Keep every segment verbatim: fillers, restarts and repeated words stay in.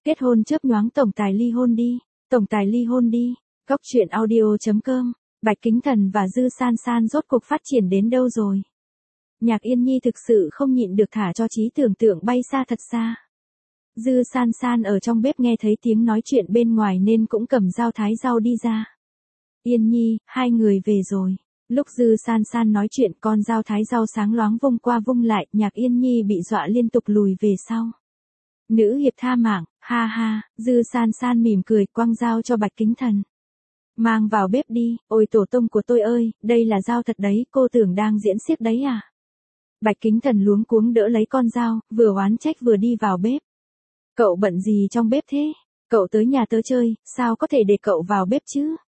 Kết hôn chớp nhoáng tổng tài ly hôn đi, tổng tài ly hôn đi. Góc truyện audio chấm com. Bạch Kính Thần và Dư San San rốt cuộc phát triển đến đâu rồi? Nhạc Yên Nhi thực sự không nhịn được thả cho trí tưởng tượng bay xa thật xa. Dư San San ở trong bếp nghe thấy tiếng nói chuyện bên ngoài nên cũng cầm dao thái rau đi ra. Yên Nhi, hai người về rồi. Lúc Dư San San nói chuyện, con dao thái rau sáng loáng vung qua vung lại, Nhạc Yên Nhi bị dọa liên tục lùi về sau. Nữ hiệp tha mạng, ha ha. Dư San San mỉm cười quăng dao cho Bạch Kính Thần. Mang vào bếp đi, ôi tổ tông của tôi ơi, đây là dao thật đấy, cô tưởng đang diễn xiếc đấy à? Bạch Kính Thần luống cuống đỡ lấy con dao, vừa oán trách vừa đi vào bếp. Cậu bận gì trong bếp thế? Cậu tới nhà tớ chơi, sao có thể để cậu vào bếp chứ?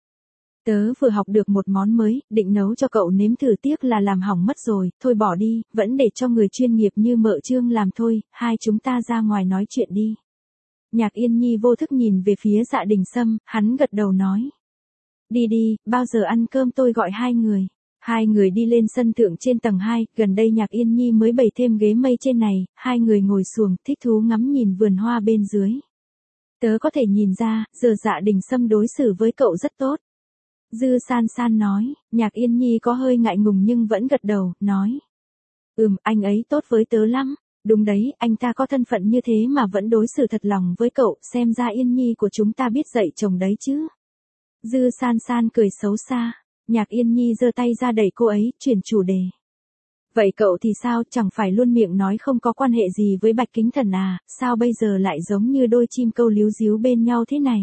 Tớ vừa học được một món mới, định nấu cho cậu nếm thử, tiếc là làm hỏng mất rồi, thôi bỏ đi, vẫn để cho người chuyên nghiệp như mợ Trương làm thôi, hai chúng ta ra ngoài nói chuyện đi. Nhạc Yên Nhi vô thức nhìn về phía Dạ Đình Sâm, hắn gật đầu nói. Đi đi, bao giờ ăn cơm tôi gọi hai người. Hai người đi lên sân thượng trên tầng hai, gần đây Nhạc Yên Nhi mới bày thêm ghế mây trên này, hai người ngồi xuồng, thích thú ngắm nhìn vườn hoa bên dưới. Tớ có thể nhìn ra, giờ Dạ Đình Sâm đối xử với cậu rất tốt. Dư San San nói, Nhạc Yên Nhi có hơi ngại ngùng nhưng vẫn gật đầu, nói. Ừm, anh ấy tốt với tớ lắm. Đúng đấy, anh ta có thân phận như thế mà vẫn đối xử thật lòng với cậu, xem ra Yên Nhi của chúng ta biết dạy chồng đấy chứ. Dư San San cười xấu xa. Nhạc Yên Nhi giơ tay ra đẩy cô ấy, chuyển chủ đề. Vậy cậu thì sao, chẳng phải luôn miệng nói không có quan hệ gì với Bạch Kính Thần à, sao bây giờ lại giống như đôi chim câu líu díu bên nhau thế này?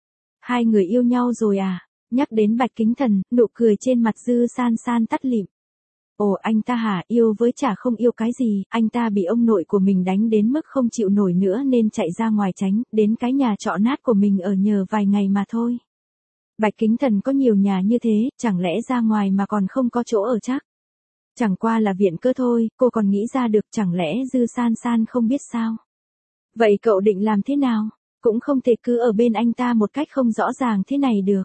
Hai người yêu nhau rồi à? Nhắc đến Bạch Kính Thần, nụ cười trên mặt Dư San San tắt lịm. Ồ, anh ta hả, yêu với chả không yêu cái gì, anh ta bị ông nội của mình đánh đến mức không chịu nổi nữa nên chạy ra ngoài tránh, đến cái nhà trọ nát của mình ở nhờ vài ngày mà thôi. Bạch Kính Thần có nhiều nhà như thế, chẳng lẽ ra ngoài mà còn không có chỗ ở chắc? Chẳng qua là viện cớ thôi, cô còn nghĩ ra được, chẳng lẽ Dư San San không biết sao? Vậy cậu định làm thế nào? Cũng không thể cứ ở bên anh ta một cách không rõ ràng thế này được.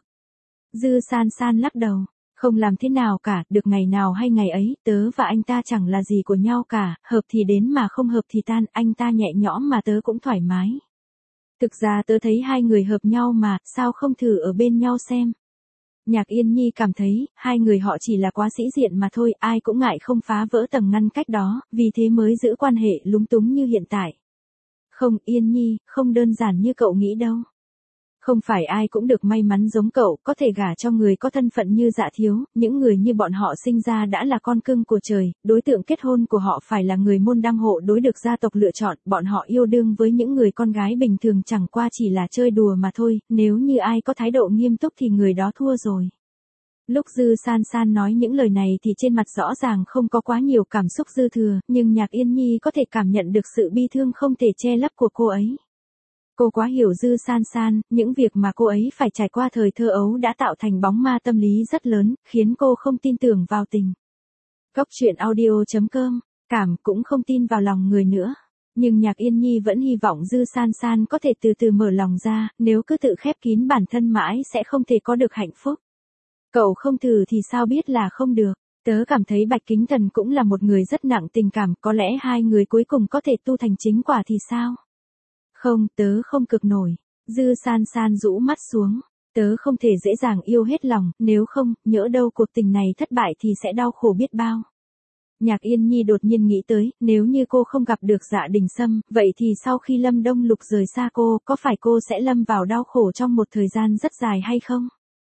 Dư San San lắc đầu, không làm thế nào cả, được ngày nào hay ngày ấy, tớ và anh ta chẳng là gì của nhau cả, hợp thì đến mà không hợp thì tan, anh ta nhẹ nhõm mà tớ cũng thoải mái. Thực ra tớ thấy hai người hợp nhau mà, sao không thử ở bên nhau xem. Nhạc Yên Nhi cảm thấy, hai người họ chỉ là quá sĩ diện mà thôi, ai cũng ngại không phá vỡ tầng ngăn cách đó, vì thế mới giữ quan hệ lúng túng như hiện tại. Không, Yên Nhi, không đơn giản như cậu nghĩ đâu. Không phải ai cũng được may mắn giống cậu, có thể gả cho người có thân phận như Dạ thiếu, những người như bọn họ sinh ra đã là con cưng của trời, đối tượng kết hôn của họ phải là người môn đăng hộ đối được gia tộc lựa chọn, bọn họ yêu đương với những người con gái bình thường chẳng qua chỉ là chơi đùa mà thôi, nếu như ai có thái độ nghiêm túc thì người đó thua rồi. Lúc Dư San San nói những lời này thì trên mặt rõ ràng không có quá nhiều cảm xúc dư thừa, nhưng Nhạc Yên Nhi có thể cảm nhận được sự bi thương không thể che lấp của cô ấy. Cô quá hiểu Dư San San, những việc mà cô ấy phải trải qua thời thơ ấu đã tạo thành bóng ma tâm lý rất lớn, khiến cô không tin tưởng vào tình. Góc truyện audio chấm com, cảm cũng không tin vào lòng người nữa. Nhưng Nhạc Yên Nhi vẫn hy vọng Dư San San có thể từ từ mở lòng ra, nếu cứ tự khép kín bản thân mãi sẽ không thể có được hạnh phúc. Cậu không thử thì sao biết là không được, tớ cảm thấy Bạch Kính Thần cũng là một người rất nặng tình cảm, có lẽ hai người cuối cùng có thể tu thành chính quả thì sao? Không, tớ không cực nổi. Dư San San rũ mắt xuống. Tớ không thể dễ dàng yêu hết lòng, nếu không, nhỡ đâu cuộc tình này thất bại thì sẽ đau khổ biết bao. Nhạc Yên Nhi đột nhiên nghĩ tới, nếu như cô không gặp được Dạ Đình Sâm, vậy thì sau khi Lâm Đông Lục rời xa cô, có phải cô sẽ lâm vào đau khổ trong một thời gian rất dài hay không?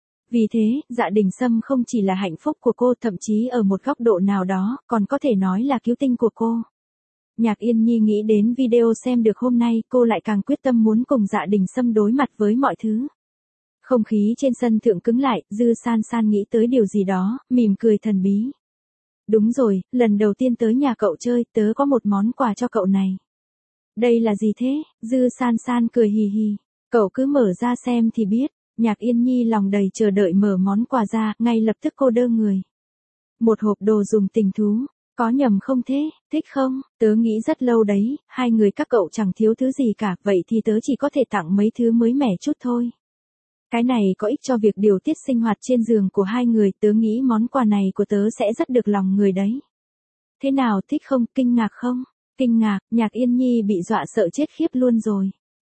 Vì thế, Dạ Đình Sâm không chỉ là hạnh phúc của cô, thậm chí ở một góc độ nào đó, còn có thể nói là cứu tinh của cô. Nhạc Yên Nhi nghĩ đến video xem được hôm nay, cô lại càng quyết tâm muốn cùng Dạ Đình Sâm đối mặt với mọi thứ. Không khí trên sân thượng cứng lại, Dư San San nghĩ tới điều gì đó, mỉm cười thần bí. Đúng rồi, lần đầu tiên tới nhà cậu chơi, tớ có một món quà cho cậu này. Đây là gì thế? Dư San San cười hì hì. Cậu cứ mở ra xem thì biết. Nhạc Yên Nhi lòng đầy chờ đợi mở món quà ra, ngay lập tức cô đơ người. Một hộp đồ dùng tình thú. Có nhầm không thế, thích không? Tớ nghĩ rất lâu đấy, hai người các cậu chẳng thiếu thứ gì cả, vậy thì tớ chỉ có thể tặng mấy thứ mới mẻ chút thôi. Cái này có ích cho việc điều tiết sinh hoạt trên giường của hai người, tớ nghĩ món quà này của tớ sẽ rất được lòng người đấy. Thế nào, thích không, kinh ngạc không? Kinh ngạc, Nhạc Yên Nhi bị dọa sợ chết khiếp luôn rồi.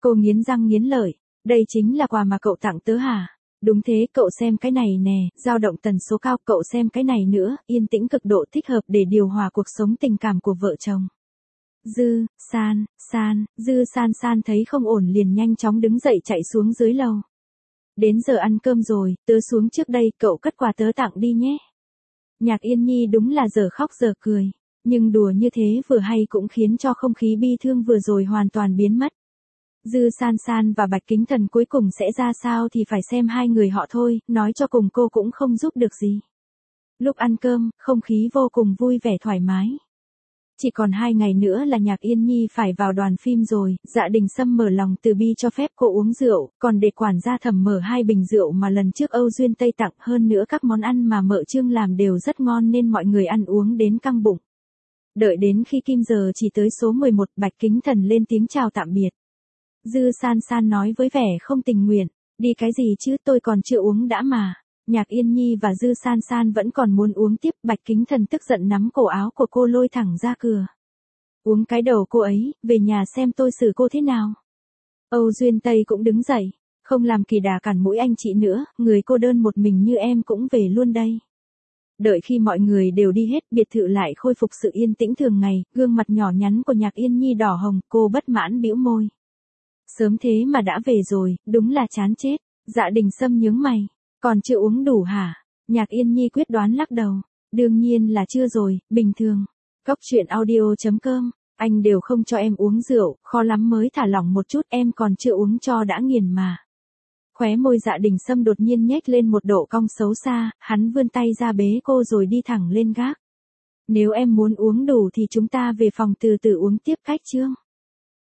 Cô nghiến răng nghiến lợi, đây chính là quà mà cậu tặng tớ hả? Đúng thế, cậu xem cái này nè, dao động tần số cao, cậu xem cái này nữa, yên tĩnh cực độ thích hợp để điều hòa cuộc sống tình cảm của vợ chồng. Dư, San, San, Dư San San thấy không ổn liền nhanh chóng đứng dậy chạy xuống dưới lầu. Đến giờ ăn cơm rồi, tớ xuống trước đây, cậu cất quà tớ tặng đi nhé. Nhạc Yên Nhi đúng là giờ khóc giờ cười, nhưng đùa như thế vừa hay cũng khiến cho không khí bi thương vừa rồi hoàn toàn biến mất. Dư San San và Bạch Kính Thần cuối cùng sẽ ra sao thì phải xem hai người họ thôi, nói cho cùng cô cũng không giúp được gì. Lúc ăn cơm, không khí vô cùng vui vẻ thoải mái. Chỉ còn hai ngày nữa là Nhạc Yên Nhi phải vào đoàn phim rồi, Dạ Đình Sâm mở lòng từ bi cho phép cô uống rượu, còn để quản gia Thẩm mở hai bình rượu mà lần trước Âu Duyên Tây tặng, hơn nữa các món ăn mà mợ Trương làm đều rất ngon nên mọi người ăn uống đến căng bụng. Đợi đến khi kim giờ chỉ tới số mười một, Bạch Kính Thần lên tiếng chào tạm biệt. Dư San San nói với vẻ không tình nguyện, đi cái gì chứ, tôi còn chưa uống đã mà. Nhạc Yên Nhi và Dư San San vẫn còn muốn uống tiếp, Bạch Kính Thần tức giận nắm cổ áo của cô lôi thẳng ra cửa. Uống cái đầu cô ấy, về nhà xem tôi xử cô thế nào. Âu Duyên Tây cũng đứng dậy, không làm kỳ đà cản mũi anh chị nữa, người cô đơn một mình như em cũng về luôn đây. Đợi khi mọi người đều đi hết, biệt thự lại khôi phục sự yên tĩnh thường ngày, gương mặt nhỏ nhắn của Nhạc Yên Nhi đỏ hồng, cô bất mãn bĩu môi. Sớm thế mà đã về rồi, đúng là chán chết. Dạ Đình Sâm nhướng mày, còn chưa uống đủ hả? Nhạc Yên Nhi quyết đoán lắc đầu, đương nhiên là chưa rồi, bình thường. Cóc truyện audio chấm com, anh đều không cho em uống rượu, khó lắm mới thả lỏng một chút, em còn chưa uống cho đã nghiền mà. Khóe môi Dạ Đình Sâm đột nhiên nhếch lên một độ cong xấu xa, hắn vươn tay ra bế cô rồi đi thẳng lên gác. Nếu em muốn uống đủ thì chúng ta về phòng từ từ uống tiếp, cách chương.